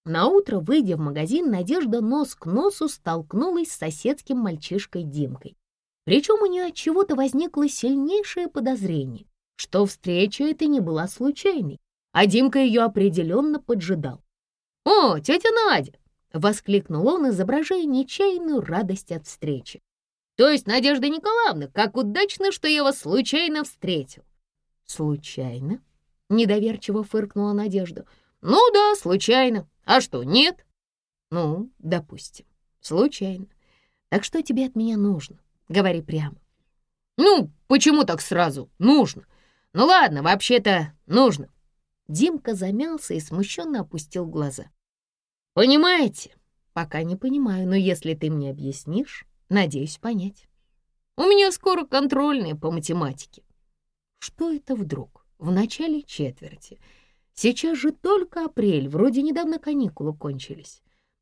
Наутро, выйдя в магазин, Надежда нос к носу столкнулась с соседским мальчишкой Димкой. Причем у нее отчего-то возникло сильнейшее подозрение, что встреча эта не была случайной, а Димка ее определенно поджидал. «О, тетя Надя!» — воскликнул он, изображая нечаянную радость от встречи. «То есть, Надежда Николаевна, как удачно, что я вас случайно встретил!» «Случайно?» — недоверчиво фыркнула Надежда. «Ну да, случайно. А что, нет?» «Ну, допустим, случайно. Так что тебе от меня нужно? Говори прямо». «Ну, почему так сразу? Нужно. Ну ладно, вообще-то нужно». Димка замялся и смущенно опустил глаза. «Понимаете?» «Пока не понимаю, но если ты мне объяснишь, надеюсь понять. У меня скоро контрольные по математике». «Что это вдруг? В начале четверти. Сейчас же только апрель, вроде недавно каникулы кончились».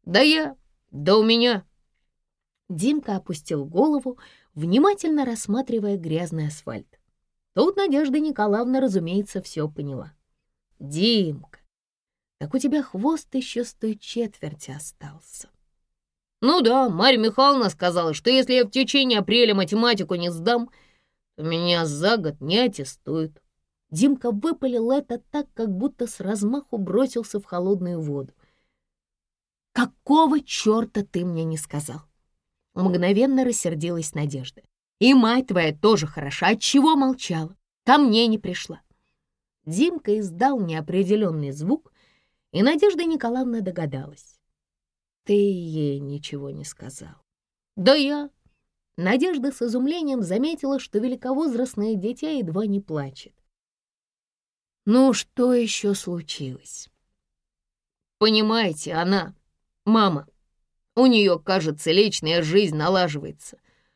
«Да у меня...» Димка опустил голову, внимательно рассматривая грязный асфальт. Тут Надежда Николаевна, разумеется, все поняла. «Димка, так у тебя хвост еще с той четверти остался». «Ну да, Марья Михайловна сказала, что если я в течение апреля математику не сдам, то меня за год не аттестуют». Димка выпалил это так, как будто с размаху бросился в холодную воду. «Какого черта ты мне не сказал?» Мгновенно рассердилась Надежда. «И мать твоя тоже хороша. Отчего молчала? Ко мне не пришла». Димка издал неопределенный звук, и Надежда Николаевна догадалась. «Ты ей ничего не сказал». «Да я...» Надежда с изумлением заметила, что великовозрастное дитя едва не плачет. «Ну, что еще случилось?» «Понимаете, мама, у нее, кажется, личная жизнь налаживается.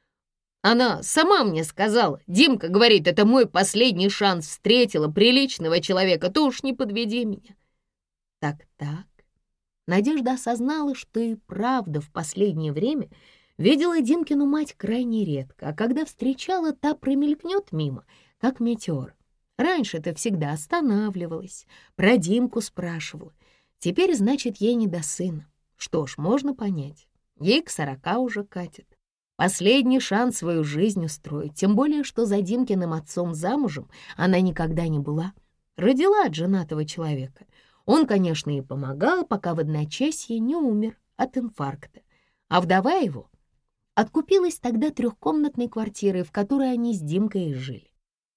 Она сама мне сказала, Димка говорит, это мой последний шанс, встретила приличного человека, то уж не подведи меня». Так. Надежда осознала, что и правда в последнее время видела Димкину мать крайне редко, а когда встречала, та промелькнет мимо, как метеор. Раньше-то всегда останавливалась, про Димку спрашивала. Теперь, значит, ей не до сына. Что ж, можно понять. Ей к 40 уже катит. Последний шанс свою жизнь устроить, тем более, что за Димкиным отцом замужем она никогда не была. Родила от женатого человека. Он, конечно, и помогал, пока в одночасье не умер от инфаркта. А вдова его откупилась тогда 3-комнатной квартирой, в которой они с Димкой и жили.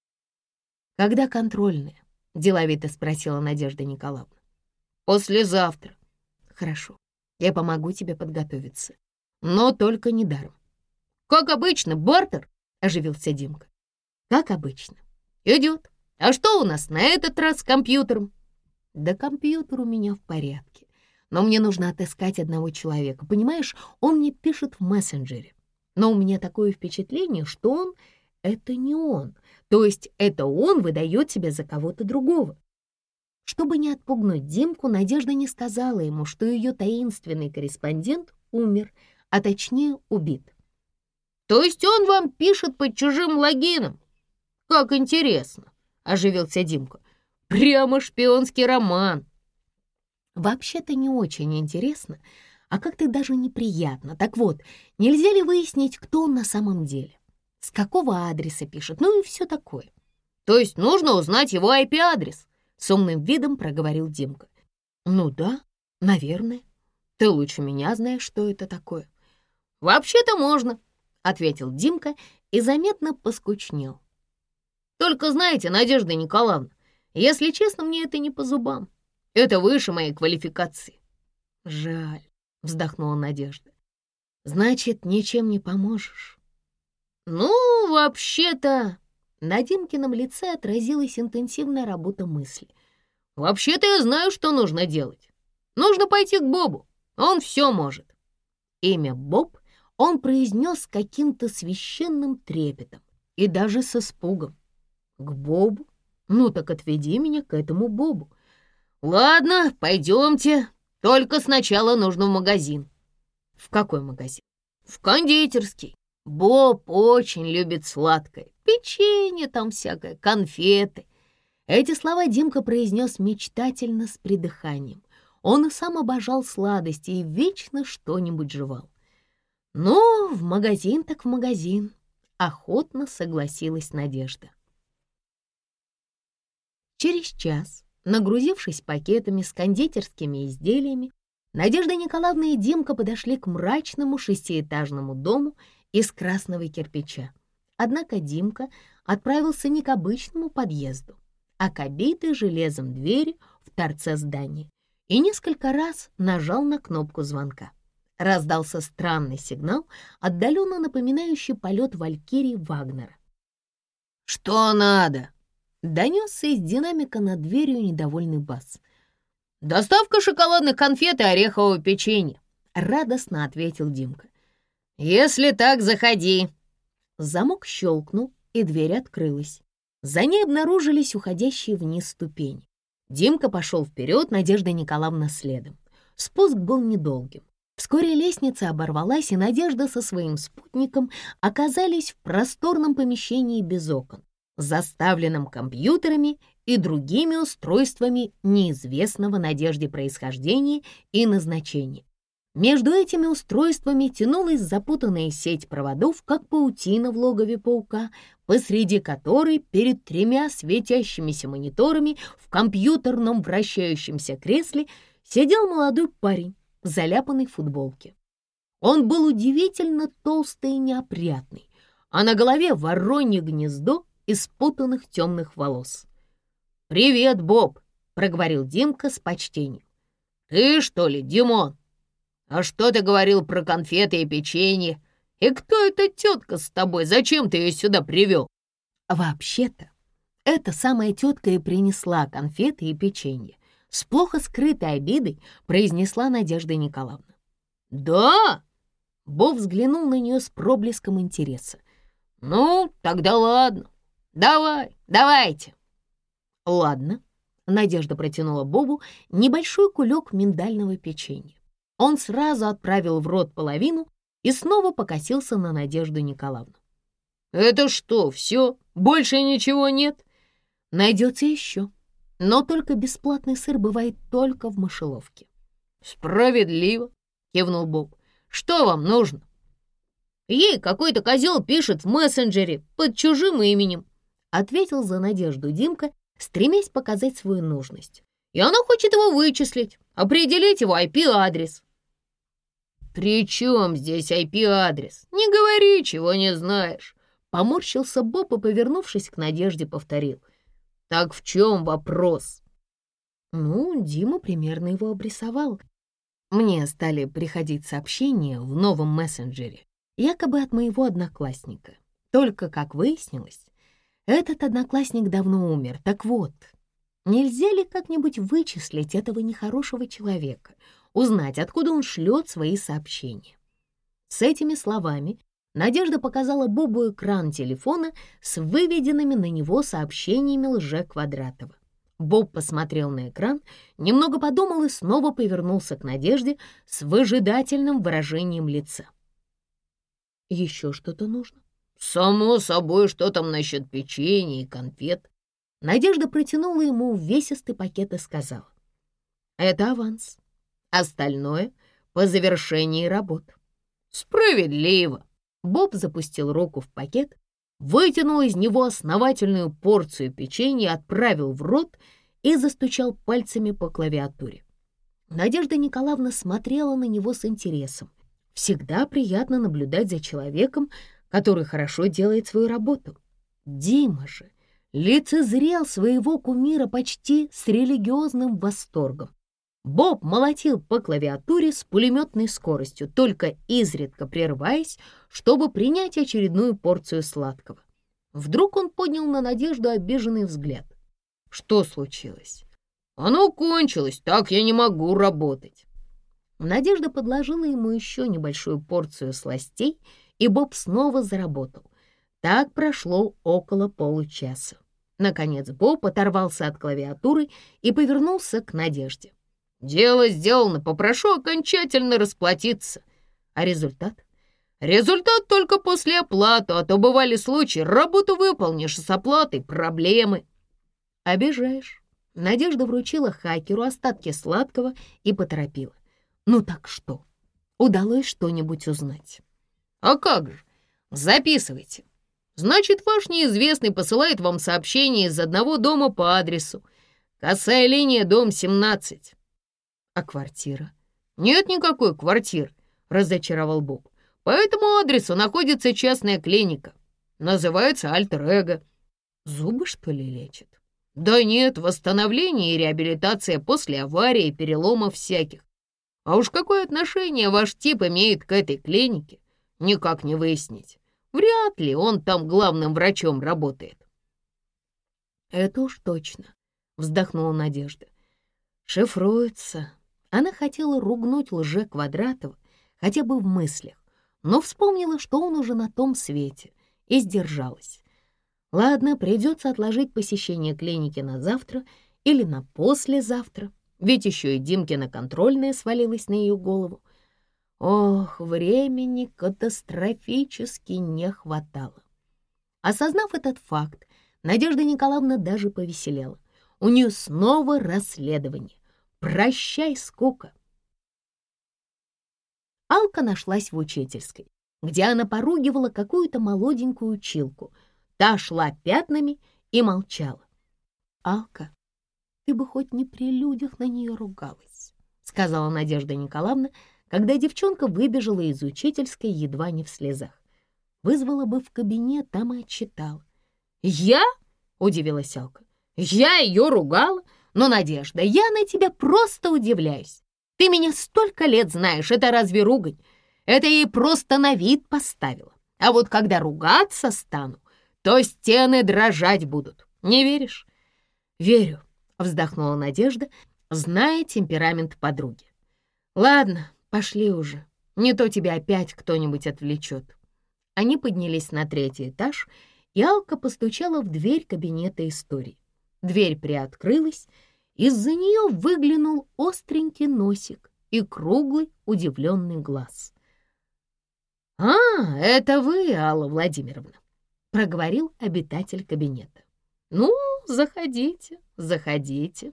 «Когда контрольная?» — деловито спросила Надежда Николаевна. «Послезавтра». «Хорошо, я помогу тебе подготовиться. Но только не даром». «Как обычно, бартер?» — оживился Димка. «Как обычно. Идет. А что у нас на этот раз с компьютером?» «Да компьютер у меня в порядке. Но мне нужно отыскать одного человека. Понимаешь, он мне пишет в мессенджере. Но у меня такое впечатление, что он — это не он. То есть это он выдает себя за кого-то другого». Чтобы не отпугнуть Димку, Надежда не сказала ему, что ее таинственный корреспондент умер, а точнее убит. «То есть он вам пишет под чужим логином? Как интересно!» — оживился Димка. «Прямо шпионский роман!» «Вообще-то не очень интересно, а как-то даже неприятно. Так вот, нельзя ли выяснить, кто он на самом деле? С какого адреса пишет? Ну и все такое». «То есть нужно узнать его IP-адрес?» — с умным видом проговорил Димка. «Ну да, наверное. Ты лучше меня знаешь, что это такое». «Вообще-то можно», — ответил Димка и заметно поскучнел. «Только знаете, Надежда Николаевна, если честно, мне это не по зубам. Это выше моей квалификации». «Жаль», — вздохнула Надежда. «Значит, ничем не поможешь?» «Ну, вообще-то...» На Димкином лице отразилась интенсивная работа мысли. «Вообще-то я знаю, что нужно делать. Нужно пойти к Бобу, он все может». Имя Боб он произнес с каким-то священным трепетом и даже с испугом. «К Бобу? Ну так отведи меня к этому Бобу». «Ладно, пойдемте, только сначала нужно в магазин». «В какой магазин?» «В кондитерский. Боб очень любит сладкое. Печенье там всякое, конфеты». Эти слова Димка произнес мечтательно с придыханием. Он и сам обожал сладости и вечно что-нибудь жевал. «Ну, в магазин так в магазин», — охотно согласилась Надежда. Через час, нагрузившись пакетами с кондитерскими изделиями, Надежда Николаевна и Димка подошли к мрачному шестиэтажному дому из красного кирпича. Однако Димка отправился не к обычному подъезду, а к обитой железом двери в торце здания и несколько раз нажал на кнопку звонка. Раздался странный сигнал, отдаленно напоминающий полет валькирии Вагнера. «Что надо?» — донесся из динамика над дверью недовольный бас. «Доставка шоколадных конфет и орехового печенья», — радостно ответил Димка. «Если так, заходи». Замок щелкнул, и дверь открылась. За ней обнаружились уходящие вниз ступени. Димка пошел вперед, Надежда Николаевна следом. Спуск был недолгим. Вскоре лестница оборвалась, и Надежда со своим спутником оказались в просторном помещении без окон, заставленном компьютерами и другими устройствами неизвестного Надежде происхождения и назначения. Между этими устройствами тянулась запутанная сеть проводов, как паутина в логове паука, посреди которой перед 3 светящимися мониторами в компьютерном вращающемся кресле сидел молодой парень в заляпанной футболке. Он был удивительно толстый и неопрятный, а на голове воронье гнездо из спутанных темных волос. «Привет, Боб», — проговорил Димка с почтением. «Ты, что ли, Димон? А что ты говорил про конфеты и печенье? И кто эта тетка с тобой? Зачем ты ее сюда привел?» Вообще-то, эта самая тетка и принесла конфеты и печенье. С плохо скрытой обидой произнесла Надежда Николаевна. «Да?» Боб взглянул на нее с проблеском интереса. «Ну, тогда ладно. Давайте». «Ладно». Надежда протянула Бобу небольшой кулек миндального печенья. Он сразу отправил в рот половину и снова покосился на Надежду Николаевну. «Это что, все? Больше ничего нет?» «Найдется еще. Но только бесплатный сыр бывает только в мышеловке». «Справедливо», — кивнул Боб. «Что вам нужно?» «Ей какой-то козел пишет в мессенджере под чужим именем», — ответил за Надежду Димка, стремясь показать свою нужность. «И она хочет его вычислить, определить его IP-адрес». «При чем здесь IP-адрес? Не говори, чего не знаешь», — поморщился Боб и, повернувшись к Надежде, повторил. «Так в чем вопрос?» Ну, Дима примерно его обрисовал. Мне стали приходить сообщения в новом мессенджере, якобы от моего одноклассника. Только, как выяснилось, этот одноклассник давно умер. Так вот, нельзя ли как-нибудь вычислить этого нехорошего человека, узнать, откуда он шлет свои сообщения? С этими словами Надежда показала Бобу экран телефона с выведенными на него сообщениями Лже-Квадратова. Боб посмотрел на экран, немного подумал и снова повернулся к Надежде с выжидательным выражением лица. «Еще что-то нужно?» «Само собой, что там насчет печенья и конфет?» Надежда протянула ему увесистый пакет и сказала. «Это аванс. Остальное по завершении работ». «Справедливо». Боб запустил руку в пакет, вытянул из него основательную порцию печенья, отправил в рот и застучал пальцами по клавиатуре. Надежда Николаевна смотрела на него с интересом. Всегда приятно наблюдать за человеком, который хорошо делает свою работу. Дима же лицезрел своего кумира почти с религиозным восторгом. Боб молотил по клавиатуре с пулеметной скоростью, только изредка прерываясь, чтобы принять очередную порцию сладкого. Вдруг он поднял на Надежду обиженный взгляд. Что случилось? «Оно кончилось, так я не могу работать». Надежда подложила ему еще небольшую порцию сластей, и Боб снова заработал. Так прошло около получаса. Наконец Боб оторвался от клавиатуры и повернулся к Надежде. «Дело сделано, попрошу окончательно расплатиться». «А результат?» «Результат только после оплаты, а то бывали случаи, работу выполнишь, с оплатой проблемы». «Обижаешь», Надежда вручила хакеру остатки сладкого и поторопила. «Ну так что, удалось что-нибудь узнать?» «А как же? Записывайте. Значит, ваш неизвестный посылает вам сообщение из одного дома по адресу. Косая линия, дом 17. «А квартира?» «Нет никакой квартиры», — разочаровал Боб. «По этому адресу находится частная клиника. Называется Альтер-Эго». «Зубы, что ли, лечат?» «Да нет, восстановление и реабилитация после аварии и переломов всяких. А уж какое отношение ваш тип имеет к этой клинике, никак не выяснить. Вряд ли он там главным врачом работает». «Это уж точно», — вздохнула Надежда. «Шифруется». Она хотела ругнуть Лже-Квадратова хотя бы в мыслях, но вспомнила, что он уже на том свете, и сдержалась. Ладно, придется отложить посещение клиники на завтра или на послезавтра, ведь еще и Димкина контрольная свалилась на ее голову. Ох, времени катастрофически не хватало. Осознав этот факт, Надежда Николаевна даже повеселела. У нее снова расследование. Прощай, скука. Алка нашлась в учительской, где она поругивала какую-то молоденькую училку. Та шла пятнами и молчала. «Алка, ты бы хоть не при людях на нее ругалась», — сказала Надежда Николаевна, когда девчонка выбежала из учительской едва не в слезах. Вызвала бы в кабинет, там и отчитала. «Я?» — удивилась Алка. «Я ее ругала? Но, Надежда, я на тебя просто удивляюсь. Ты меня столько лет знаешь, это разве ругань? Это я ей просто на вид поставила. А вот когда ругаться стану, то стены дрожать будут. Не веришь?» «Верю», — вздохнула Надежда, зная темперамент подруги. «Ладно, пошли уже, не то тебя опять кто-нибудь отвлечет». Они поднялись на 3-й этаж, и Алка постучала в дверь кабинета истории. Дверь приоткрылась, из-за нее выглянул остренький носик и круглый удивленный глаз. «А, это вы, Алла Владимировна», — проговорил обитатель кабинета. «Ну, заходите, заходите».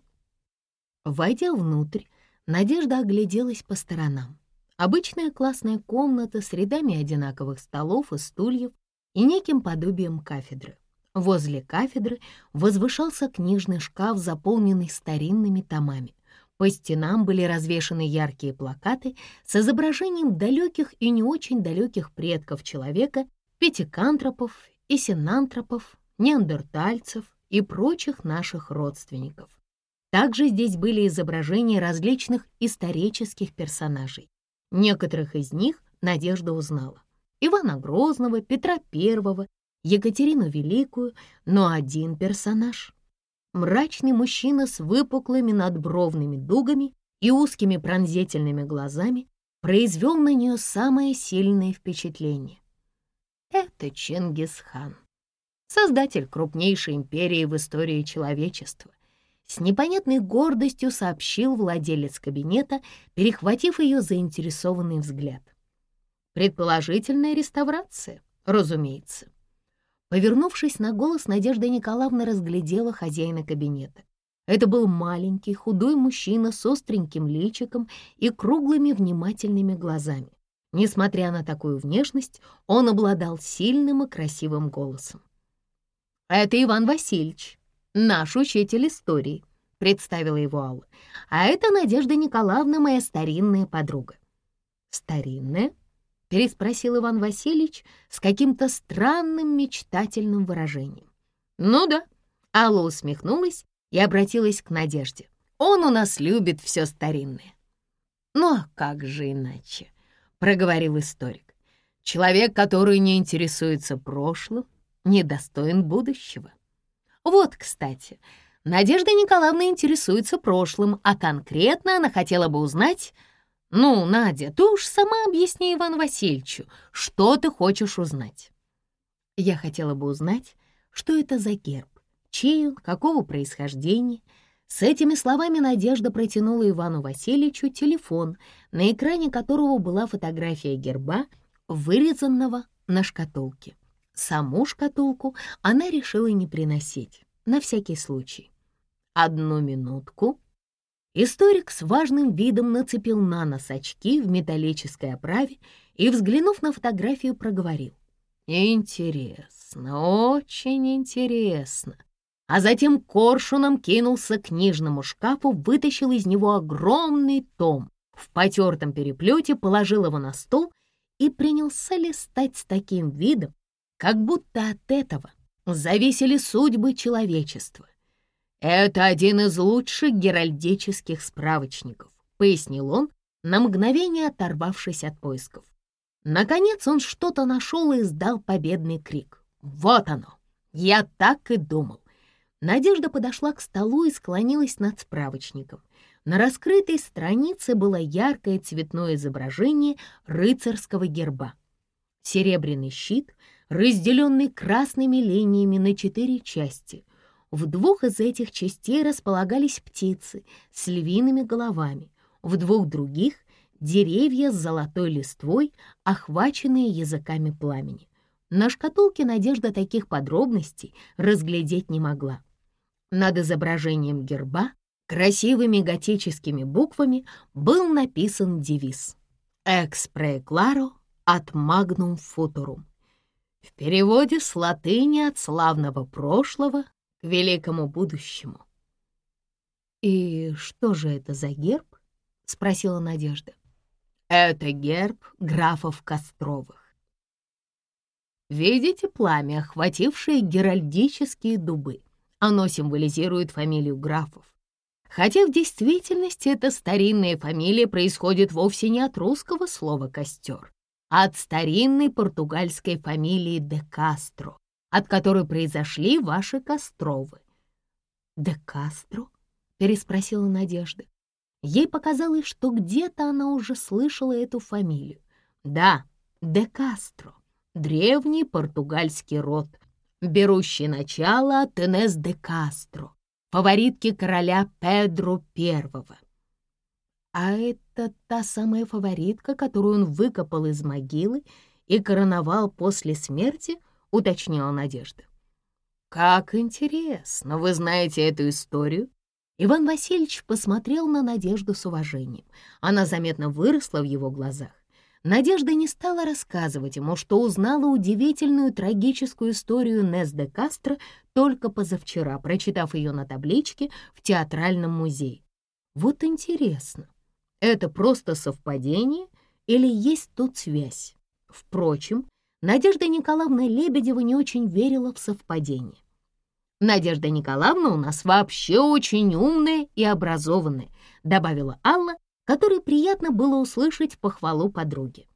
Войдя внутрь, Надежда огляделась по сторонам. Обычная классная комната с рядами одинаковых столов и стульев и неким подобием кафедры. Возле кафедры возвышался книжный шкаф, заполненный старинными томами. По стенам были развешаны яркие плакаты с изображением далеких и не очень далеких предков человека, пятикантропов и синантропов, неандертальцев и прочих наших родственников. Также здесь были изображения различных исторических персонажей. Некоторых из них Надежда узнала. Ивана Грозного, Петра I, Екатерину Великую, но один персонаж — мрачный мужчина с выпуклыми надбровными дугами и узкими пронзительными глазами — произвел на нее самое сильное впечатление. Это Чингисхан, создатель крупнейшей империи в истории человечества. С непонятной гордостью сообщил владелец кабинета, перехватив ее заинтересованный взгляд. Предположительная реставрация, разумеется. Повернувшись на голос, Надежда Николаевна разглядела хозяина кабинета. Это был маленький, худой мужчина с остреньким личиком и круглыми внимательными глазами. Несмотря на такую внешность, он обладал сильным и красивым голосом. «Это Иван Васильевич, наш учитель истории», — представила его Алла. «А это Надежда Николаевна, моя старинная подруга». «Старинная?» — переспросил Иван Васильевич с каким-то странным мечтательным выражением. «Ну да», — Алла усмехнулась и обратилась к Надежде. «Он у нас любит все старинное». «Ну а как же иначе?» — проговорил историк. «Человек, который не интересуется прошлым, недостоин будущего». Вот, кстати, Надежда Николаевна интересуется прошлым, а конкретно она хотела бы узнать... «Ну, Надя, ты уж сама объясни Ивану Васильевичу, что ты хочешь узнать?» «Я хотела бы узнать, что это за герб, чей он, какого происхождения». С этими словами Надежда протянула Ивану Васильевичу телефон, на экране которого была фотография герба, вырезанного на шкатулке. Саму шкатулку она решила не приносить, на всякий случай. «Одну минутку». Историк с важным видом нацепил на нос очки в металлической оправе и, взглянув на фотографию, проговорил: «Интересно, очень интересно». А затем коршуном кинулся к книжному шкафу, вытащил из него огромный том, в потертом переплете положил его на стол и принялся листать с таким видом, как будто от этого зависели судьбы человечества. «Это один из лучших геральдических справочников», — пояснил он, на мгновение оторвавшись от поисков. Наконец он что-то нашел и издал победный крик. «Вот оно! Я так и думал!» Надежда подошла к столу и склонилась над справочником. На раскрытой странице было яркое цветное изображение рыцарского герба. Серебряный щит, разделенный красными линиями на 4 части. В 2 из этих частей располагались птицы с львиными головами, в 2 других — деревья с золотой листвой, охваченные языками пламени. На шкатулке Надежда таких подробностей разглядеть не могла. Над изображением герба красивыми готическими буквами был написан девиз «Ex prae claro ad magnum futurum». В переводе с латыни «От славного прошлого к великому будущему». «И что же это за герб?» — спросила Надежда. «Это герб графов Костровых. Видите пламя, охватившее геральдические дубы? Оно символизирует фамилию графов. Хотя в действительности эта старинная фамилия происходит вовсе не от русского слова «костер», а от старинной португальской фамилии де Кастро, от которой произошли ваши Костровы». «Де Кастро?» — переспросила Надежда. Ей показалось, что где-то она уже слышала эту фамилию. Да, де Кастро, древний португальский род, берущий начало от Инес де Кастро, фаворитки короля Педро I. «А это та самая фаворитка, которую он выкопал из могилы и короновал после смерти?» — уточнила Надежда. «Как интересно, вы знаете эту историю?» Иван Васильевич посмотрел на Надежду с уважением. Она заметно выросла в его глазах. Надежда не стала рассказывать ему, что узнала удивительную трагическую историю Инес де Кастро только позавчера, прочитав ее на табличке в театральном музее. Вот интересно, это просто совпадение или есть тут связь? Впрочем, Надежда Николаевна Лебедева не очень верила в совпадение. «Надежда Николаевна у нас вообще очень умная и образованная», добавила Алла, которой приятно было услышать похвалу подруги.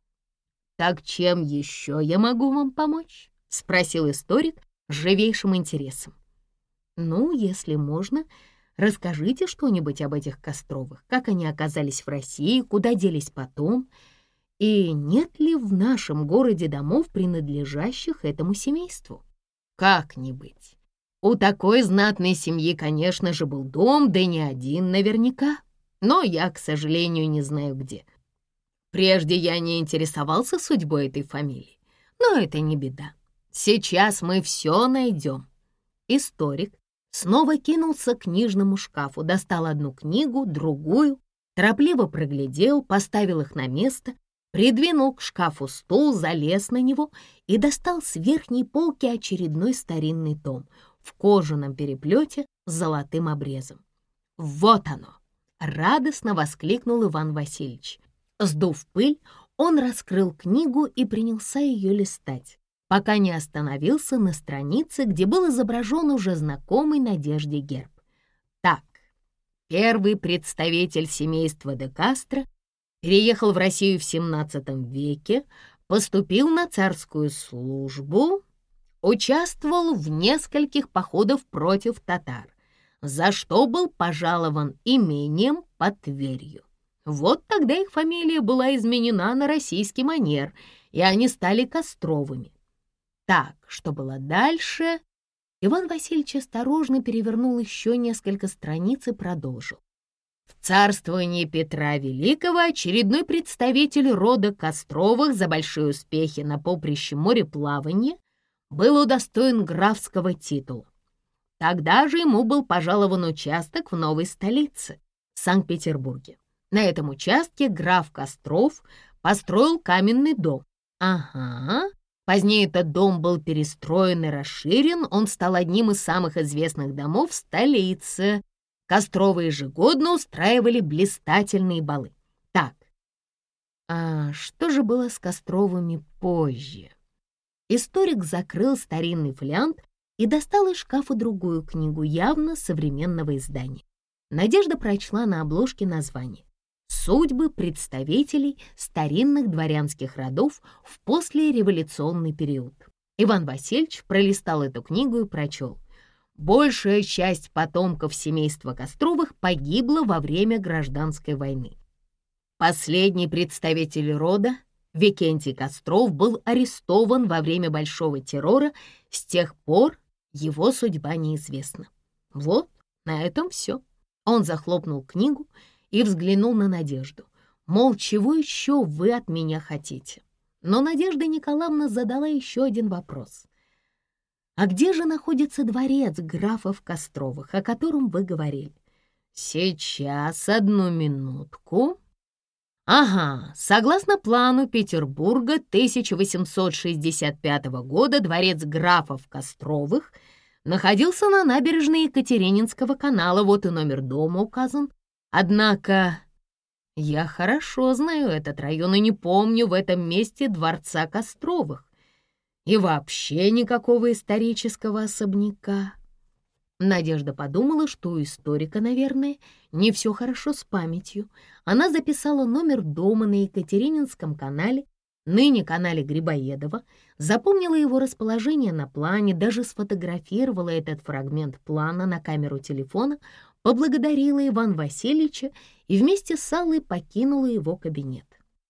«Так чем еще я могу вам помочь?» — спросил историк с живейшим интересом. «Ну, если можно, расскажите что-нибудь об этих Костровых, как они оказались в России, куда делись потом, и нет ли в нашем городе домов, принадлежащих этому семейству?» «Как не быть? У такой знатной семьи, конечно же, был дом, да не один наверняка. Но я, к сожалению, не знаю где. Прежде я не интересовался судьбой этой фамилии, но это не беда. Сейчас мы все найдем». Историк снова кинулся к книжному шкафу, достал одну книгу, другую, торопливо проглядел, поставил их на место, придвинул к шкафу стул, залез на него и достал с верхней полки очередной старинный том в кожаном переплете с золотым обрезом. «Вот оно!» — радостно воскликнул Иван Васильевич. Сдув пыль, он раскрыл книгу и принялся ее листать, пока не остановился на странице, где был изображен уже знакомый Надежде герб. Так, первый представитель семейства де Кастро переехал в Россию в XVII веке, поступил на царскую службу, участвовал в нескольких походах против татар, за что был пожалован имением под Тверью. Вот тогда их фамилия была изменена на российский манер, и они стали Костровыми. Так, что было дальше? Иван Васильевич осторожно перевернул еще несколько страниц и продолжил. В царствовании Петра Великого очередной представитель рода Костровых за большие успехи на поприще мореплавания был удостоен графского титула. Тогда же ему был пожалован участок в новой столице, Санкт-Петербурге. На этом участке граф Костров построил каменный дом. Ага. Позднее этот дом был перестроен и расширен, он стал одним из самых известных домов в столице. Костровы ежегодно устраивали блистательные балы. Так, а что же было с Костровыми позже? Историк закрыл старинный фолиант и достал из шкафа другую книгу, явно современного издания. Надежда прочла на обложке название «Судьбы представителей старинных дворянских родов в послереволюционный период». Иван Васильевич пролистал эту книгу и прочел: «Большая часть потомков семейства Костровых погибла во время гражданской войны. Последний представитель рода, Викентий Костров, был арестован во время Большого террора, с тех пор его судьба неизвестна». Вот, на этом все. Он захлопнул книгу и взглянул на Надежду, мол, чего еще вы от меня хотите? Но Надежда Николаевна задала еще один вопрос. «А где же находится дворец графов Костровых, о котором вы говорили?» «Сейчас, одну минутку». Ага, согласно плану Петербурга 1865 года, дворец графов Костровых находился на набережной Екатерининского канала, вот и номер дома указан. Однако я хорошо знаю этот район и не помню в этом месте дворца Костровых и вообще никакого исторического особняка. Надежда подумала, что у историка, наверное, не все хорошо с памятью. Она записала номер дома на Екатерининском канале, ныне канале Грибоедова, запомнила его расположение на плане, даже сфотографировала этот фрагмент плана на камеру телефона, поблагодарила Ивана Васильевича и вместе с Аллой покинула его кабинет.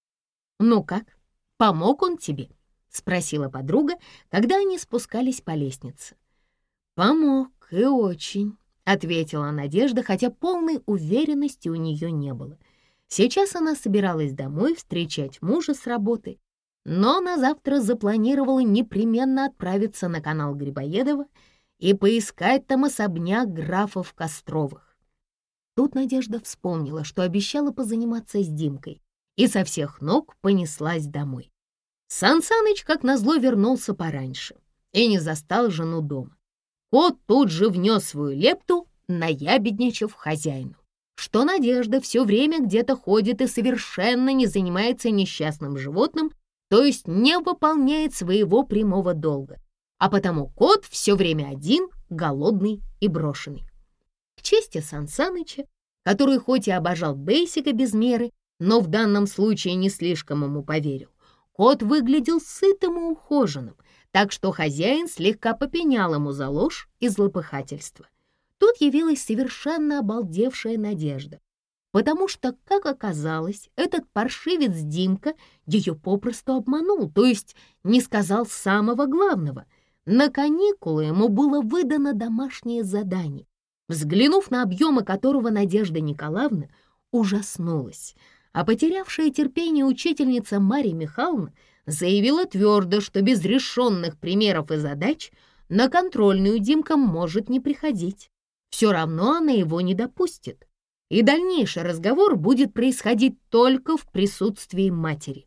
«Ну как, помог он тебе?» — спросила подруга, когда они спускались по лестнице. «Помог, и очень», — ответила Надежда, хотя полной уверенности у нее не было. Сейчас она собиралась домой встречать мужа с работы, но на завтра запланировала непременно отправиться на канал Грибоедова и поискать там особняк графов Костровых. Тут Надежда вспомнила, что обещала позаниматься с Димкой, и со всех ног понеслась домой. Сан Саныч, как назло, вернулся пораньше и не застал жену дома. Кот тут же внес свою лепту, наябедничав хозяину, что Надежда все время где-то ходит и совершенно не занимается несчастным животным, то есть не выполняет своего прямого долга, а потому кот все время один, голодный и брошенный. К чести Сан Саныча, который хоть и обожал Бейсика без меры, но в данном случае не слишком ему поверил, кот выглядел сытым и ухоженным, так что хозяин слегка попенял ему за ложь и злопыхательство. Тут явилась совершенно обалдевшая Надежда, потому что, как оказалось, этот паршивец Димка ее попросту обманул, то есть не сказал самого главного. На каникулы ему было выдано домашнее задание, взглянув на объемы которого Надежда Николаевна ужаснулась, а потерявшая терпение учительница Марья Михайловна заявила твердо, что без решенных примеров и задач на контрольную Димка может не приходить. Все равно она его не допустит, и дальнейший разговор будет происходить только в присутствии матери.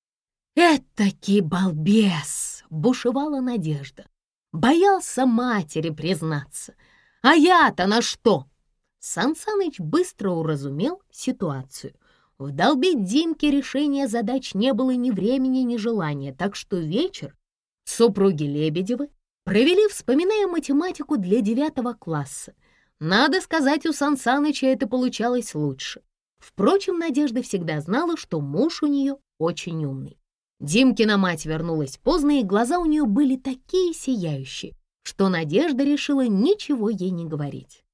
«Этакий балбес!» — бушевала Надежда. Боялся матери признаться. «А я-то на что?» Сан Саныч быстро уразумел ситуацию. Вдолбить Димке решение задач не было ни времени, ни желания, так что вечер супруги Лебедевы провели, вспоминая математику для 9 класса. Надо сказать, у Сан Саныча это получалось лучше. Впрочем, Надежда всегда знала, что муж у нее очень умный. Димкина мать вернулась поздно, и глаза у нее были такие сияющие, что Надежда решила ничего ей не говорить.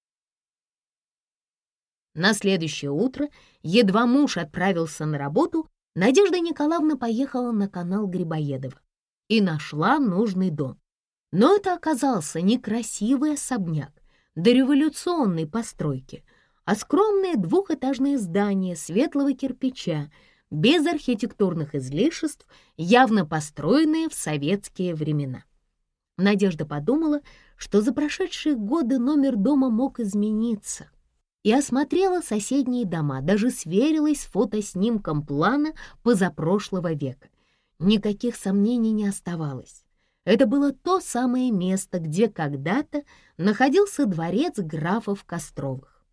На следующее утро, едва муж отправился на работу, Надежда Николаевна поехала на канал Грибоедова и нашла нужный дом. Но это оказался не красивый особняк дореволюционной постройки, а скромное двухэтажное здание светлого кирпича, без архитектурных излишеств, явно построенное в советские времена. Надежда подумала, что за прошедшие годы номер дома мог измениться, и осмотрела соседние дома, даже сверилась с фотоснимком плана позапрошлого века. Никаких сомнений не оставалось. Это было то самое место, где когда-то находился дворец графов Костровых.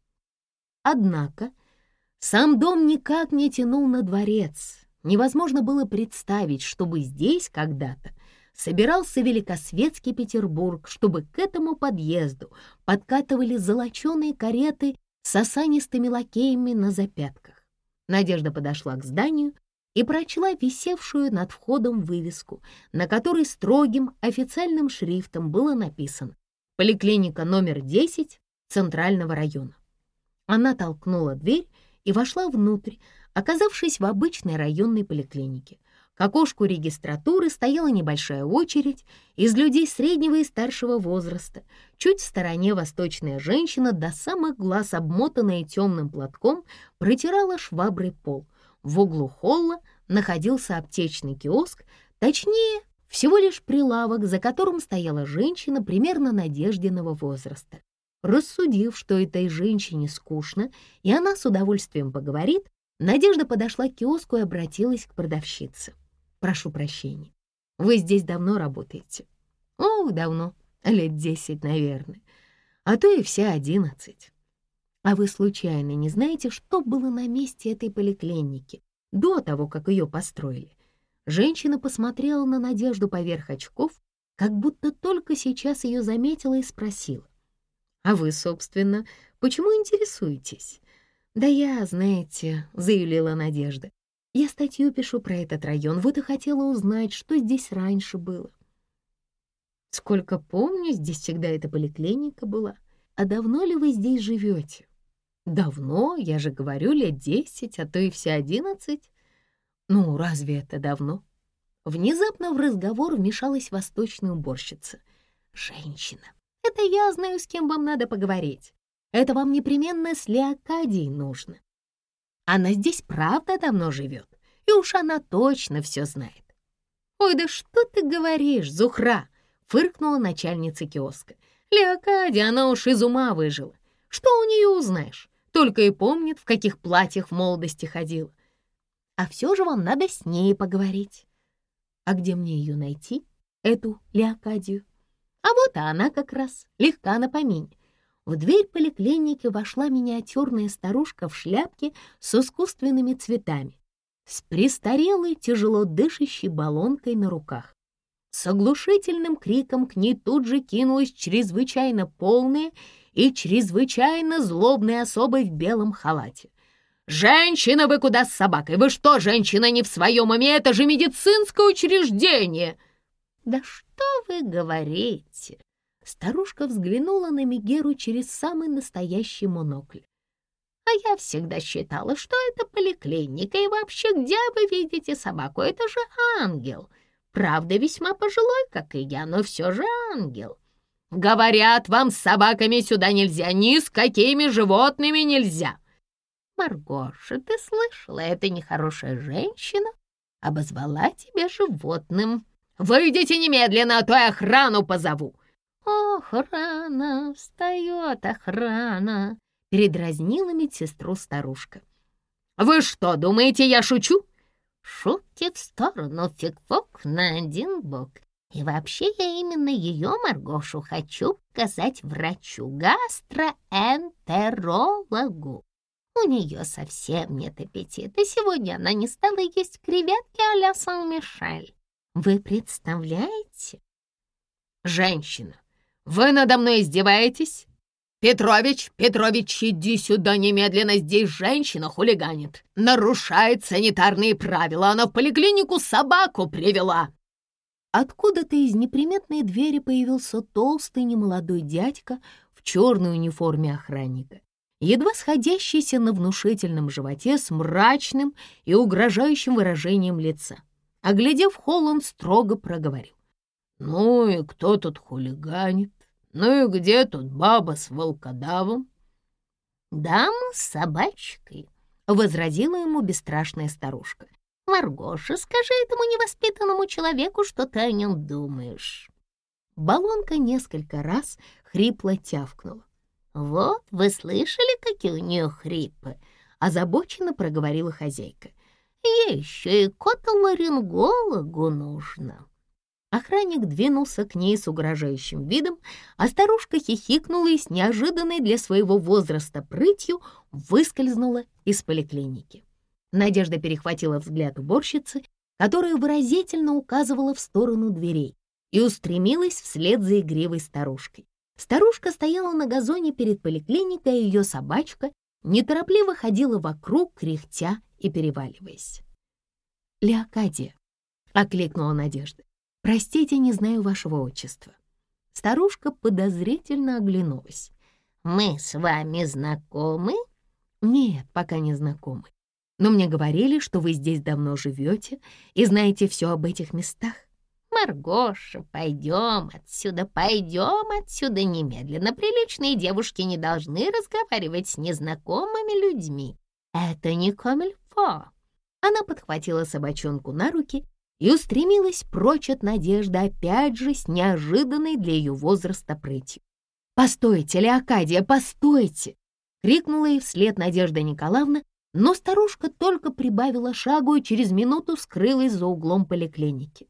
Однако сам дом никак не тянул на дворец. Невозможно было представить, чтобы здесь когда-то собирался великосветский Петербург, чтобы к этому подъезду подкатывали золоченые кареты с осанистыми лакеями на запятках. Надежда подошла к зданию и прочла висевшую над входом вывеску, на которой строгим официальным шрифтом было написано «Поликлиника номер 10 Центрального района». Она толкнула дверь и вошла внутрь, оказавшись в обычной районной поликлинике. К окошку регистратуры стояла небольшая очередь из людей среднего и старшего возраста. Чуть в стороне восточная женщина, до самых глаз обмотанная темным платком, протирала шваброй пол. В углу холла находился аптечный киоск, точнее, всего лишь прилавок, за которым стояла женщина примерно Надеждиного возраста. Рассудив, что этой женщине скучно, и она с удовольствием поговорит, Надежда подошла к киоску и обратилась к продавщице. «Прошу прощения, вы здесь давно работаете?» «О, давно, лет 10, наверное, а то и все 11. А вы случайно не знаете, что было на месте этой поликлиники до того, как ее построили?» Женщина посмотрела на Надежду поверх очков, как будто только сейчас ее заметила и спросила: «А вы, собственно, почему интересуетесь?» «Да я, знаете», — заявила Надежда, «я статью пишу про этот район, вот и хотела узнать, что здесь раньше было». «Сколько помню, здесь всегда эта поликлиника была. А давно ли вы здесь живете?» «Давно, я же говорю, лет 10, а то и все 11. «Ну, разве это давно?» Внезапно в разговор вмешалась восточная уборщица. «Женщина, это я знаю, с кем вам надо поговорить. Это вам непременно с Леокадией нужно. Она здесь правда давно живет, и уж она точно все знает». «Ой, да что ты говоришь, Зухра!» — фыркнула начальница киоска. «Леокадия, она уж из ума выжила. Что у нее узнаешь? Только и помнит, в каких платьях в молодости ходила. А все же вам надо с ней поговорить». «А где мне ее найти, эту Леокадию?» «А вот она как раз, легка на помине». В дверь поликлиники вошла миниатюрная старушка в шляпке с искусственными цветами, с престарелой, тяжело дышащей баллонкой на руках. С оглушительным криком к ней тут же кинулась чрезвычайно полная и чрезвычайно злобная особа в белом халате. «Женщина, вы куда с собакой? Вы что, женщина, не в своем уме? Это же медицинское учреждение!» «Да что вы говорите?» Старушка взглянула на Мегеру через самый настоящий монокль. «А я всегда считала, что это поликлиника, и вообще, где вы видите собаку? Это же ангел. Правда, весьма пожилой, как и я, но все же ангел. Говорят, вам с собаками сюда нельзя, ни с какими животными нельзя». «Маргоша, ты слышала, эта нехорошая женщина обозвала тебя животным. Выйдите немедленно, а то я охрану позову». «Охрана, встает охрана», — передразнила медсестру старушка. «Вы что, думаете, я шучу?» «Шутки в сторону, фиг-фок на один бок. И вообще я именно ее, Маргошу, хочу показать врачу-гастроэнтерологу. У нее совсем нет аппетита. Сегодня она не стала есть креветки а-ля Сан-Мишель. Вы представляете?» «Женщина, вы надо мной издеваетесь? Петрович, иди сюда немедленно, здесь женщина хулиганит, нарушает санитарные правила, она в поликлинику собаку привела». Откуда-то из неприметной двери появился толстый немолодой дядька в черной униформе охранника, едва сходящийся на внушительном животе с мрачным и угрожающим выражением лица. Оглядев холл, он строго проговорил: «Ну и кто тут хулиганит? Ну и где тут баба с волкодавом?» «Дама с собачкой», — возразила ему бесстрашная старушка. «Маргоша, скажи этому невоспитанному человеку, что ты о нем думаешь». Баллонка несколько раз хрипло тявкнула. «Вот, вы слышали, какие у нее хрипы?» — озабоченно проговорила хозяйка. «Ей еще и к отоларингологу нужно». Охранник двинулся к ней с угрожающим видом, а старушка хихикнула и с неожиданной для своего возраста прытью выскользнула из поликлиники. Надежда перехватила взгляд уборщицы, которая выразительно указывала в сторону дверей, и устремилась вслед за игривой старушкой. Старушка стояла на газоне перед поликлиникой, а ее собачка неторопливо ходила вокруг, кряхтя и переваливаясь. «Леокадия», — окликнула Надежда, — «простите, не знаю вашего отчества». Старушка подозрительно оглянулась. «Мы с вами знакомы?» «Нет, пока не знакомы. Но мне говорили, что вы здесь давно живете и знаете все об этих местах». «Маргоша, пойдем отсюда немедленно. Приличные девушки не должны разговаривать с незнакомыми людьми. Это не комильфо». Она подхватила собачонку на руки и устремилась прочь от Надежды, опять же с неожиданной для ее возраста прытью. «Постойте, Леокадия, постойте!» — крикнула ей вслед Надежда Николаевна, но старушка только прибавила шагу и через минуту скрылась за углом поликлиники.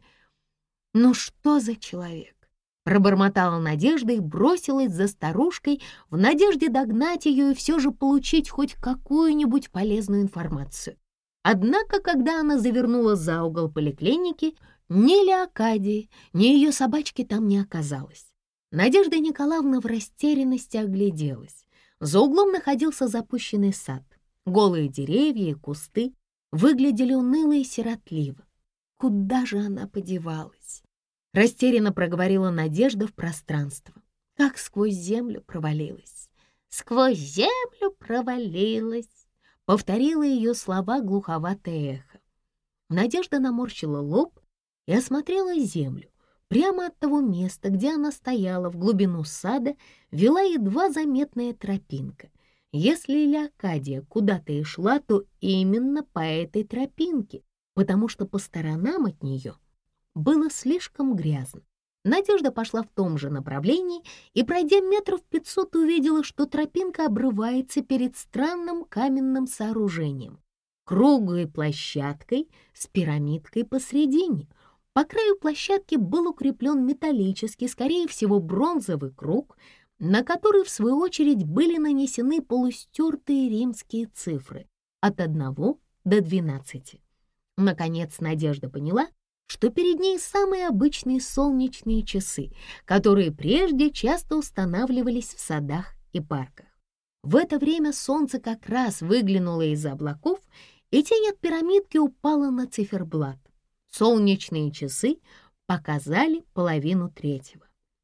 «Ну что за человек?» — пробормотала Надежда и бросилась за старушкой в надежде догнать ее и все же получить хоть какую-нибудь полезную информацию. Однако, когда она завернула за угол поликлиники, ни Леокадии, ни ее собачки там не оказалось. Надежда Николаевна в растерянности огляделась. За углом находился запущенный сад. Голые деревья и кусты выглядели уныло и сиротливо. Куда же она подевалась? Растерянно проговорила Надежда в пространство. Как сквозь землю провалилась. «Сквозь землю провалилась», — повторила ее слова глуховатое эхо. Надежда наморщила лоб и осмотрела землю. Прямо от того места, где она стояла, в глубину сада, вела едва заметная тропинка. Если Леокадия куда-то и шла, то именно по этой тропинке, потому что по сторонам от нее было слишком грязно. Надежда пошла в том же направлении и, пройдя метров 500, увидела, что тропинка обрывается перед странным каменным сооружением, круглой площадкой с пирамидкой посредине. По краю площадки был укреплен металлический, скорее всего, бронзовый круг, на который, в свою очередь, были нанесены полустертые римские цифры от 1 до 12. Наконец Надежда поняла, что перед ней самые обычные солнечные часы, которые прежде часто устанавливались в садах и парках. В это время солнце как раз выглянуло из-за облаков, и тень от пирамидки упала на циферблат. Солнечные часы показали 2:30.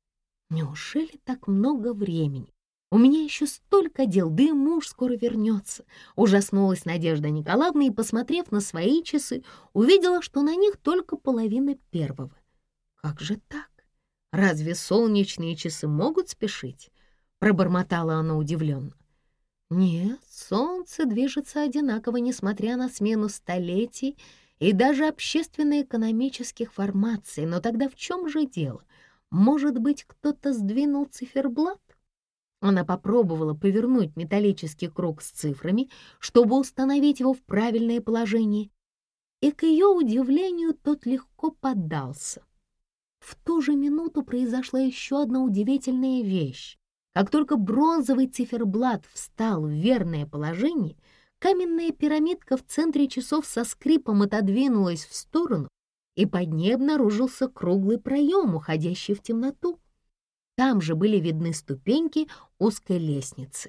Неужели так много времени? У меня еще столько дел, да и муж скоро вернется. Ужаснулась Надежда Николаевна и, посмотрев на свои часы, увидела, что на них только 1:30. Как же так? Разве солнечные часы могут спешить? Пробормотала она удивленно. Нет, солнце движется одинаково, несмотря на смену столетий и даже общественно-экономических формаций. Но тогда в чем же дело? Может быть, кто-то сдвинул циферблат? Она попробовала повернуть металлический круг с цифрами, чтобы установить его в правильное положение, и, к ее удивлению, тот легко поддался. В ту же минуту произошла еще одна удивительная вещь. Как только бронзовый циферблат встал в верное положение, каменная пирамидка в центре часов со скрипом отодвинулась в сторону, и под ней обнаружился круглый проем, уходящий в темноту. Там же были видны ступеньки узкой лестницы.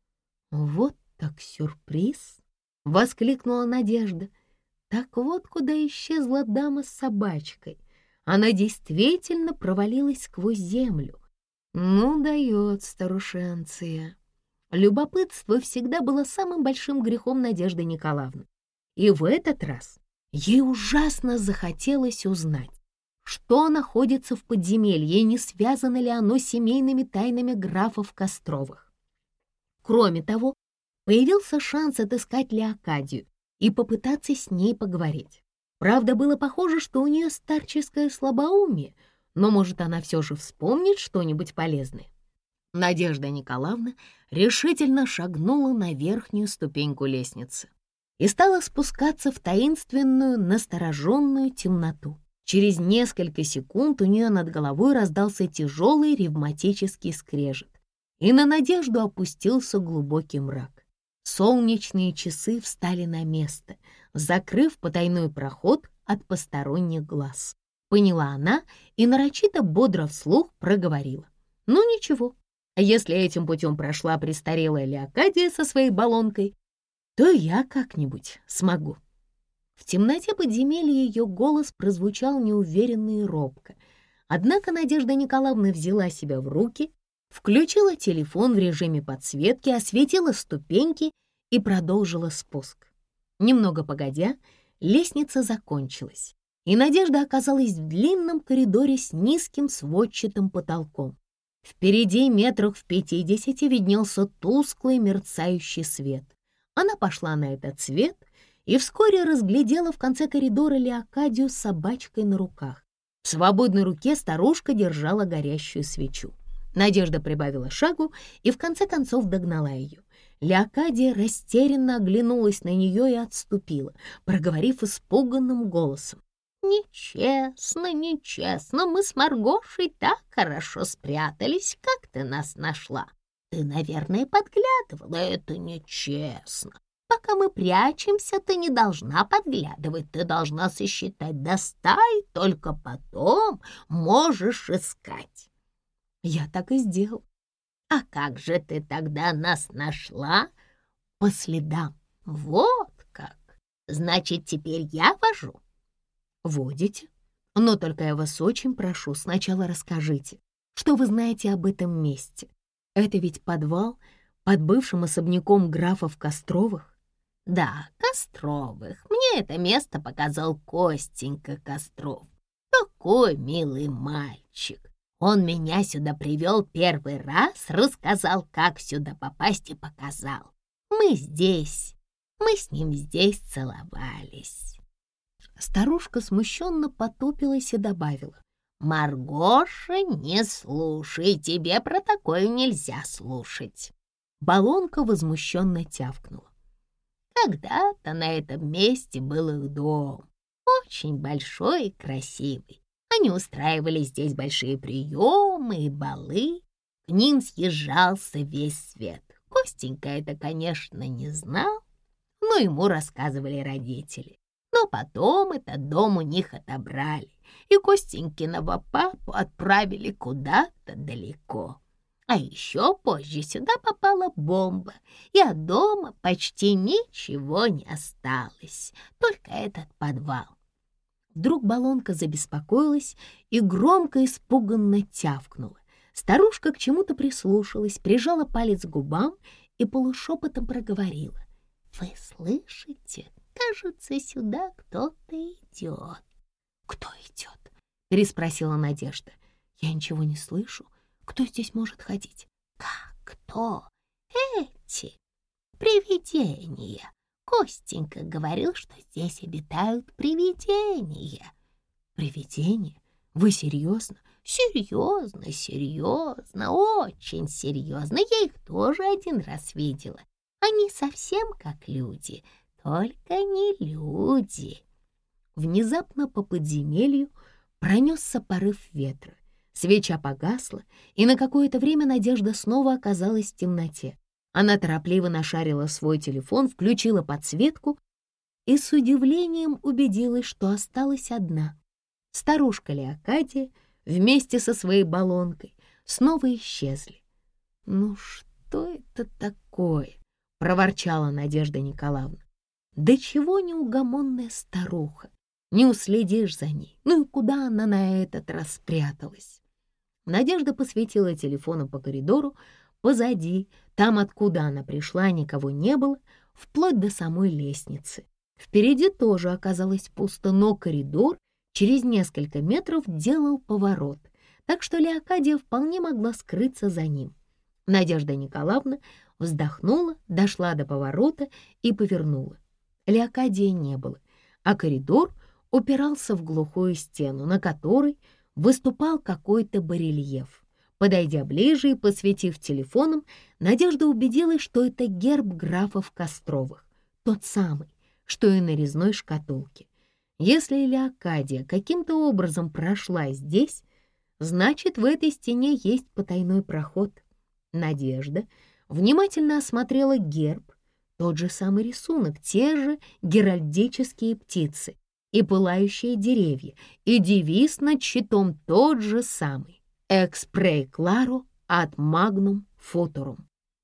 «Вот так сюрприз!» — воскликнула Надежда. «Так вот куда исчезла дама с собачкой. Она действительно провалилась сквозь землю. Ну, дает старушенция». Любопытство всегда было самым большим грехом Надежды Николаевны. И в этот раз ей ужасно захотелось узнать, что находится в подземелье и не связано ли оно с семейными тайнами графов Костровых. Кроме того, появился шанс отыскать Леокадию и попытаться с ней поговорить. Правда, было похоже, что у нее старческое слабоумие, но, может, она все же вспомнит что-нибудь полезное. Надежда Николаевна решительно шагнула на верхнюю ступеньку лестницы и стала спускаться в таинственную, настороженную темноту. Через несколько секунд у нее над головой раздался тяжелый ревматический скрежет, и на Надежду опустился глубокий мрак. Солнечные часы встали на место, закрыв потайной проход от посторонних глаз. Поняла она и нарочито бодро вслух проговорила: «Ну ничего, если этим путем прошла престарелая Леокадия со своей баллонкой, то я как-нибудь смогу». В темноте подземелья ее голос прозвучал неуверенно и робко. Однако Надежда Николаевна взяла себя в руки, включила телефон в режиме подсветки, осветила ступеньки и продолжила спуск. Немного погодя, лестница закончилась, и Надежда оказалась в длинном коридоре с низким сводчатым потолком. Впереди метрах в 50 виднелся тусклый мерцающий свет. Она пошла на этот свет и вскоре разглядела в конце коридора Леокадию с собачкой на руках. В свободной руке старушка держала горящую свечу. Надежда прибавила шагу и в конце концов догнала ее. Леокадия растерянно оглянулась на нее и отступила, проговорив испуганным голосом: «Нечестно, нечестно, мы с Маргошей так хорошо спрятались, как ты нас нашла. Ты, наверное, подглядывала, это нечестно. Пока мы прячемся, ты не должна подглядывать, ты должна сосчитать до 100, и только потом можешь искать». Я так и сделал. «А как же ты тогда нас нашла?» «По следам». «Вот как! Значит, теперь я вожу?» «Водите? Но только я вас очень прошу, сначала расскажите, что вы знаете об этом месте. Это ведь подвал под бывшим особняком графов Костровых?» «Да, Костровых. Мне это место показал Костенька Костров. Такой милый мальчик. Он меня сюда привел первый раз, рассказал, как сюда попасть, и показал. Мы с ним здесь целовались». Старушка смущенно потупилась и добавила: «Маргоша, не слушай, тебе про такое нельзя слушать». Баллонка возмущенно тявкнула. «Когда-то на этом месте был их дом, очень большой и красивый. Они устраивали здесь большие приемы и балы. К ним съезжался весь свет. Костенька это, конечно, не знал, но ему рассказывали родители. Но потом этот дом у них отобрали, и Костенькиного папу отправили куда-то далеко. А еще позже сюда попала бомба, и от дома почти ничего не осталось, только этот подвал». Вдруг Баллонка забеспокоилась и громко испуганно тявкнула. Старушка к чему-то прислушалась, прижала палец к губам и полушепотом проговорила: «Вы слышите? Кажется, сюда кто-то идет». «Кто идет?» — переспросила Надежда. «Я ничего не слышу. Кто здесь может ходить?» «Как кто? Эти привидения. Костенька говорил, что здесь обитают привидения». «Привидения? Вы серьезно?» «Серьезно, серьезно, очень серьезно. Я их тоже один раз видела. Они совсем как люди, только не люди». Внезапно по подземелью пронесся порыв ветра. Свеча погасла, и на какое-то время Надежда снова оказалась в темноте. Она торопливо нашарила свой телефон, включила подсветку и с удивлением убедилась, что осталась одна. Старушка Леокадия вместе со своей баллонкой снова исчезли. «Ну что это такое?» — проворчала Надежда Николаевна. «Да чего неугомонная старуха? Не уследишь за ней. Ну и куда она на этот раз спряталась?» Надежда посветила телефоном по коридору. Позади, там, откуда она пришла, никого не было, вплоть до самой лестницы. Впереди тоже оказалось пусто, но коридор через несколько метров делал поворот, так что Леокадия вполне могла скрыться за ним. Надежда Николаевна вздохнула, дошла до поворота и повернула. Леокадии не было, а коридор упирался в глухую стену, на которой выступал какой-то барельеф. Подойдя ближе и посветив телефоном, Надежда убедилась, что это герб графов Костровых, тот самый, что и на резной шкатулке. Если Леокадия каким-то образом прошла здесь, значит, в этой стене есть потайной проход. Надежда внимательно осмотрела герб, тот же самый рисунок, те же геральдические птицы и пылающие деревья, и девиз над щитом тот же самый «Экспрей кларо ad magnum futurum».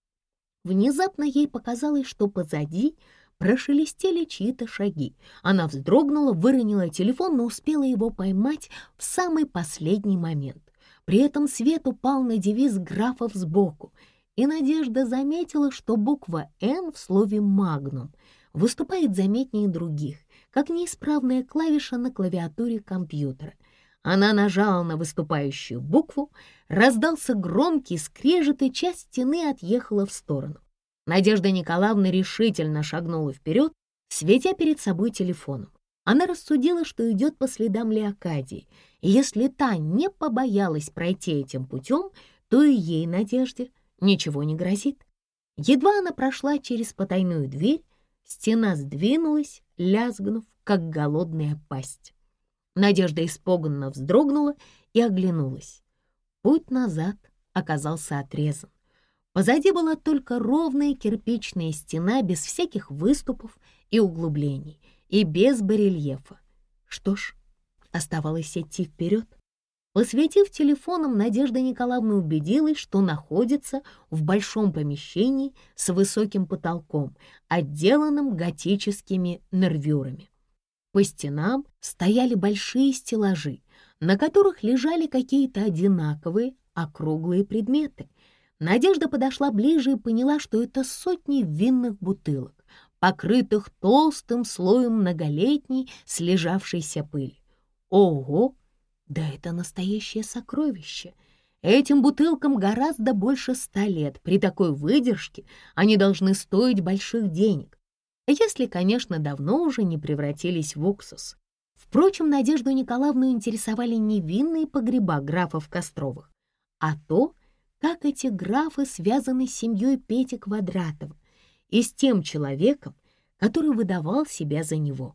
Внезапно ей показалось, что позади прошелестели чьи-то шаги. Она вздрогнула, выронила телефон, но успела его поймать в самый последний момент. При этом свет упал на девиз графов сбоку, и Надежда заметила, что буква «Н» в слове «магнум» выступает заметнее других, как неисправная клавиша на клавиатуре компьютера. Она нажала на выступающую букву, раздался громкий скрежет, и часть стены отъехала в сторону. Надежда Николаевна решительно шагнула вперед, светя перед собой телефоном. Она рассудила, что идет по следам Леокадии, и если та не побоялась пройти этим путем, то и ей, Надежде, ничего не грозит. Едва она прошла через потайную дверь, стена сдвинулась, лязгнув, как голодная пасть. Надежда испуганно вздрогнула и оглянулась. Путь назад оказался отрезан. Позади была только ровная кирпичная стена без всяких выступов и углублений, и без барельефа. Что ж, оставалось идти вперед. Посветив телефоном, Надежда Николаевна убедилась, что находится в большом помещении с высоким потолком, отделанным готическими нервюрами. По стенам стояли большие стеллажи, на которых лежали какие-то одинаковые округлые предметы. Надежда подошла ближе и поняла, что это сотни винных бутылок, покрытых толстым слоем многолетней слежавшейся пыли. Ого! Да это настоящее сокровище! Этим бутылкам гораздо больше 100 лет. При такой выдержке они должны стоить больших денег, если, конечно, давно уже не превратились в уксус. Впрочем, Надежду Николаевну интересовали не винные погреба графов Костровых, а то, как эти графы связаны с семьей Пети Квадратова и с тем человеком, который выдавал себя за него.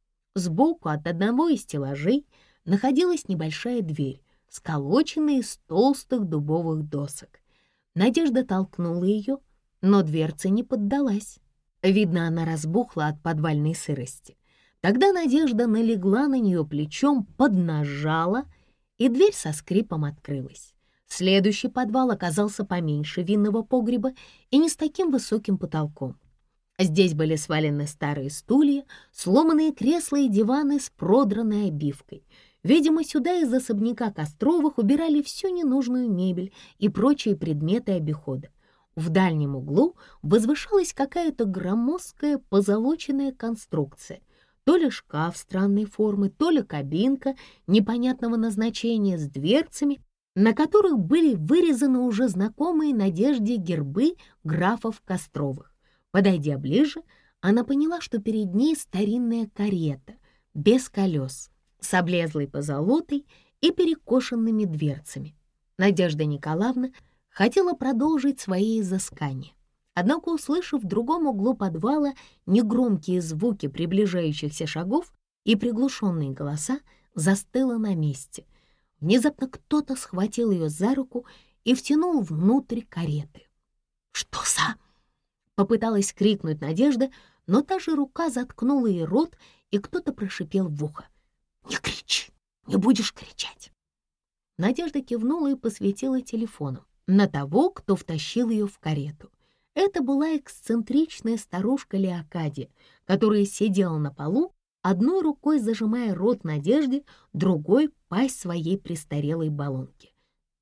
Сбоку от одного из стеллажей находилась небольшая дверь, сколоченная из толстых дубовых досок. Надежда толкнула ее, но дверца не поддалась. Видно, она разбухла от подвальной сырости. Тогда Надежда налегла на нее плечом, поднажала, и дверь со скрипом открылась. Следующий подвал оказался поменьше винного погреба и не с таким высоким потолком. Здесь были свалены старые стулья, сломанные кресла и диваны с продранной обивкой. Видимо, сюда из особняка Костровых убирали всю ненужную мебель и прочие предметы обихода. В дальнем углу возвышалась какая-то громоздкая позолоченная конструкция. То ли шкаф странной формы, то ли кабинка непонятного назначения с дверцами, на которых были вырезаны уже знакомые Надежде гербы графов Костровых. Подойдя ближе, она поняла, что перед ней старинная карета, без колес, с облезлой позолотой и перекошенными дверцами. Надежда Николаевна хотела продолжить свои изыскания. Однако, услышав в другом углу подвала негромкие звуки приближающихся шагов и приглушенные голоса, застыла на месте. Внезапно кто-то схватил ее за руку и втянул внутрь кареты. «Что за...» — попыталась крикнуть Надежда, но та же рука заткнула ей рот, и кто-то прошипел в ухо: «Не кричи, не будешь кричать». Надежда кивнула и посветила телефоном на того, кто втащил ее в карету. Это была эксцентричная старушка Леокадия, которая сидела на полу, одной рукой зажимая рот Надежде, другой — пасть своей престарелой баллонки.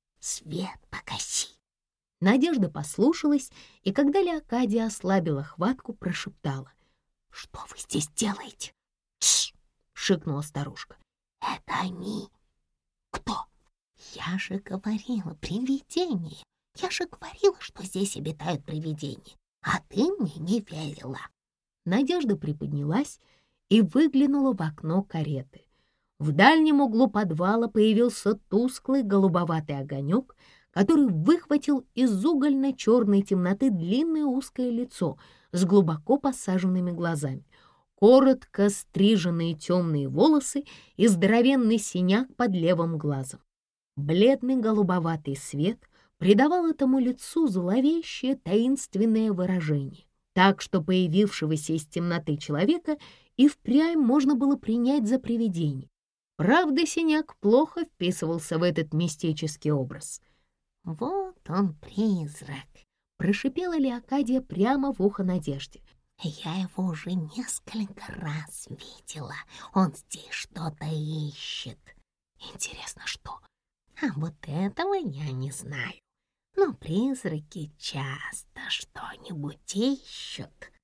«Свет погаси!» Надежда послушалась, и когда Леокадия ослабила хватку, прошептала: «Что вы здесь делаете?» «Тш!» — шикнула старушка. «Это они». «Кто?» «Я же говорила, привидение. Я же говорила, что здесь обитают привидения, а ты мне не верила». Надежда приподнялась и выглянула в окно кареты. В дальнем углу подвала появился тусклый голубоватый огонек, который выхватил из угольно-черной темноты длинное узкое лицо с глубоко посаженными глазами, коротко стриженные темные волосы и здоровенный синяк под левым глазом. Бледный голубоватый свет придавал этому лицу зловещее таинственное выражение, так что появившегося из темноты человека и впрямь можно было принять за привидение. Правда, синяк плохо вписывался в этот мистический образ. «Вот он, призрак!» — прошипела Леокадия прямо в ухо Надежде. «Я его уже несколько раз видела. Он здесь что-то ищет. Интересно, что? А вот этого я не знаю. Но призраки часто что-нибудь ищут».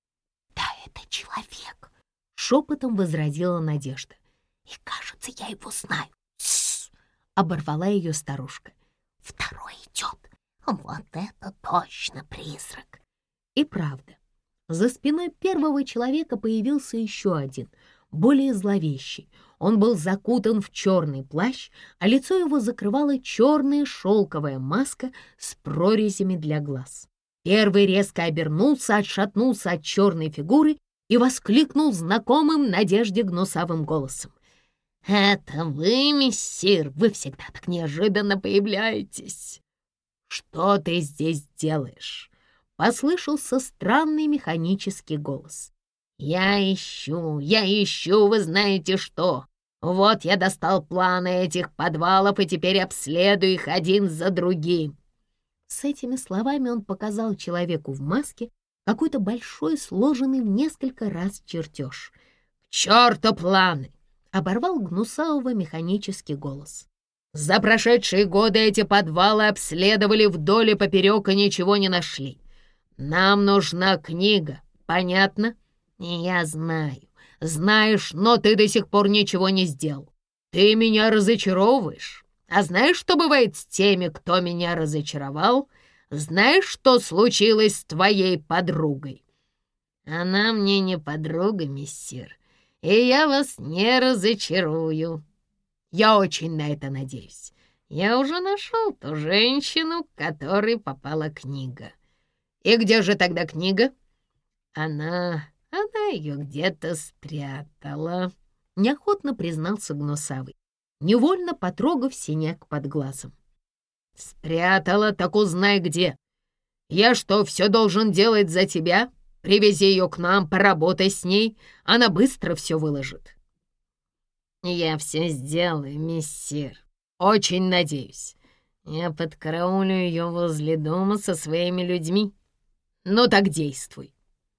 «Да это человек!» — шепотом возразила Надежда. «И кажется, я его знаю». «Тссс!» — оборвала ее старушка. «Второй идет. Вот это точно призрак». И правда, за спиной первого человека появился еще один, более зловещий. Он был закутан в черный плащ, а лицо его закрывала черная шелковая маска с прорезями для глаз. Первый резко обернулся, отшатнулся от черной фигуры и воскликнул знакомым Надежде гнусавым голосом. «Это вы, мессир? Вы всегда так неожиданно появляетесь!» «Что ты здесь делаешь?» — послышался странный механический голос. «Я ищу, вы знаете что. Вот я достал планы этих подвалов и теперь обследую их один за другим». С этими словами он показал человеку в маске какой-то большой, сложенный в несколько раз чертеж. «К черту планы!» — оборвал Гнусавого механический голос. «За прошедшие годы эти подвалы обследовали вдоль и поперек и ничего не нашли. Нам нужна книга, понятно? Я знаю, знаешь, но ты до сих пор ничего не сделал. Ты меня разочаровываешь. А знаешь, что бывает с теми, кто меня разочаровал? Знаешь, что случилось с твоей подругой?» «Она мне не подруга, мессир, и я вас не разочарую. Я очень на это надеюсь. Я уже нашел ту женщину, к которой попала книга. И где же тогда книга?» Она ее где-то спрятала», — неохотно признался Гнусавый, невольно потрогав синяк под глазом. «Спрятала, так узнай где. Я что, все должен делать за тебя? Привези ее к нам, поработай с ней, она быстро все выложит». «Я все сделаю, мессир. Очень надеюсь. Я подкараулю ее возле дома со своими людьми. Ну так действуй».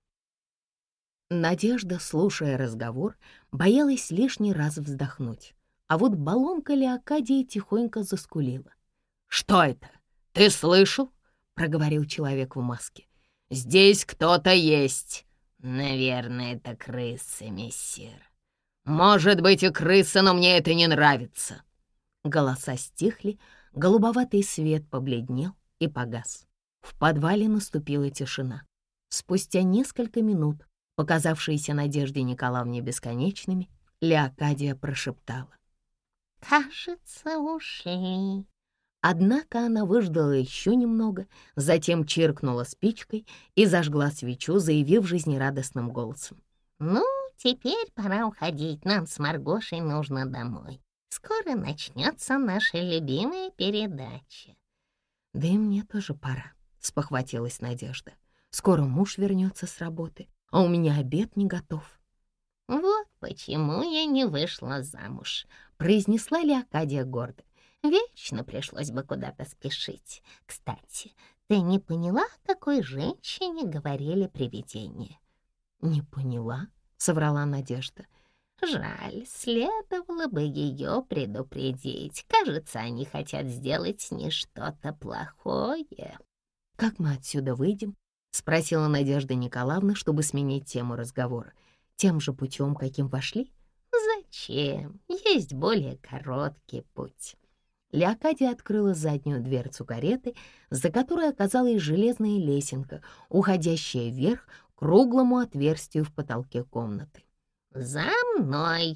Надежда, слушая разговор, боялась лишний раз вздохнуть. А вот баллонка Леокадии тихонько заскулила. «Что это? Ты слышал?» — проговорил человек в маске. «Здесь кто-то есть». «Наверное, это крысы, мессир». «Может быть, и крысы, но мне это не нравится». Голоса стихли, голубоватый свет побледнел и погас. В подвале наступила тишина. Спустя несколько минут, показавшиеся Надежде Николаевне бесконечными, Леокадия прошептала: «Кажется, ушли». Однако она выждала еще немного, затем чиркнула спичкой и зажгла свечу, заявив жизнерадостным голосом: «Ну, теперь пора уходить, нам с Маргошей нужно домой. Скоро начнется наша любимая передача». «Да и мне тоже пора», — спохватилась Надежда. «Скоро муж вернется с работы, а у меня обед не готов». «Вот почему я не вышла замуж», — произнесла Леокадия гордо. «Вечно пришлось бы куда-то спешить. Кстати, ты не поняла, о какой женщине говорили привидения?» «Не поняла», — соврала Надежда. «Жаль, следовало бы ее предупредить. Кажется, они хотят сделать с ней что-то плохое». «Как мы отсюда выйдем?» — спросила Надежда Николаевна, чтобы сменить тему разговора. «Тем же путем, каким вошли?» «Зачем? Есть более короткий путь». Леокадия открыла заднюю дверцу кареты, за которой оказалась железная лесенка, уходящая вверх к круглому отверстию в потолке комнаты. «За мной!» —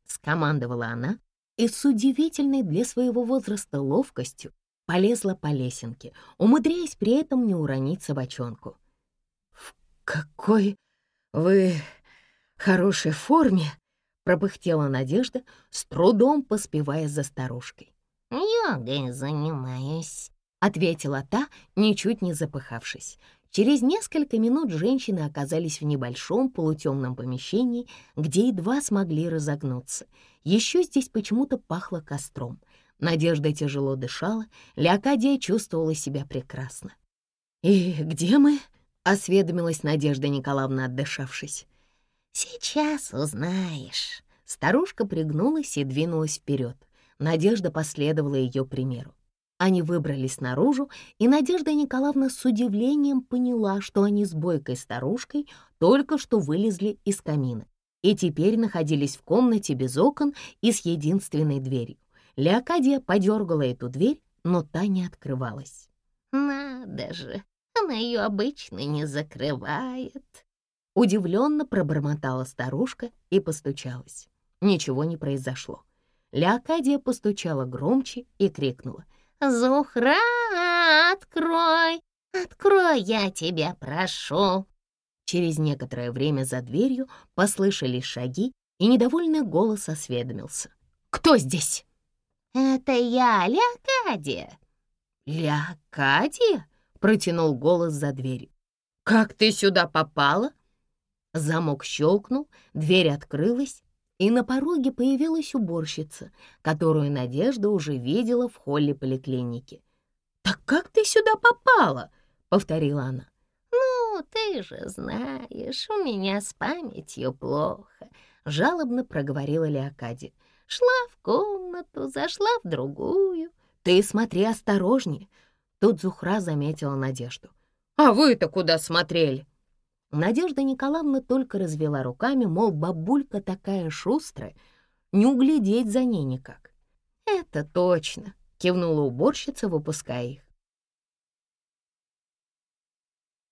скомандовала она и с удивительной для своего возраста ловкостью полезла по лесенке, умудряясь при этом не уронить собачонку. «В какой вы хорошей форме!» — пропыхтела Надежда, с трудом поспевая за старушкой. «Йогой занимаюсь», — ответила та, ничуть не запыхавшись. Через несколько минут женщины оказались в небольшом полутемном помещении, где едва смогли разогнуться. Еще здесь почему-то пахло костром. Надежда тяжело дышала, Леокадия чувствовала себя прекрасно. «И где мы?» — осведомилась Надежда Николаевна, отдышавшись. «Сейчас узнаешь». Старушка пригнулась и двинулась вперед. Надежда последовала ее примеру. Они выбрались наружу, и Надежда Николаевна с удивлением поняла, что они с бойкой старушкой только что вылезли из камина и теперь находились в комнате без окон и с единственной дверью. Леокадия подергала эту дверь, но та не открывалась. «Надо же, она ее обычно не закрывает». Удивленно пробормотала старушка и постучалась. Ничего не произошло. Леокадия постучала громче и крикнула: «Зухра, открой! Открой, я тебя прошу!» Через некоторое время за дверью послышались шаги, и недовольный голос осведомился: «Кто здесь?» «Это я, Леокадия». «Леокадия?» — протянул голос за дверью. «Как ты сюда попала?» Замок щелкнул, дверь открылась, и на пороге появилась уборщица, которую Надежда уже видела в холле поликлиники. «Так как ты сюда попала?» — повторила она. «Ну, ты же знаешь, у меня с памятью плохо», — жалобно проговорила Леокадия. «Шла в комнату, зашла в другую». «Ты смотри осторожнее», — тут Зухра заметила Надежду. «А вы-то куда смотрели?» Надежда Николаевна только развела руками, мол, бабулька такая шустрая, не углядеть за ней никак. «Это точно», — кивнула уборщица, выпуская их.